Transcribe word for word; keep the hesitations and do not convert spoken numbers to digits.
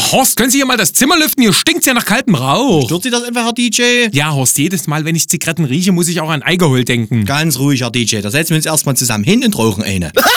Horst, können Sie hier mal das Zimmer lüften? Hier stinkt's ja nach kaltem Rauch. Stört Sie das einfach, Herr D J? Ja, Horst, jedes Mal, wenn ich Zigaretten rieche, muss ich auch an Alkohol denken. Ganz ruhig, Herr D J. Da setzen wir uns erstmal zusammen hin und rauchen eine.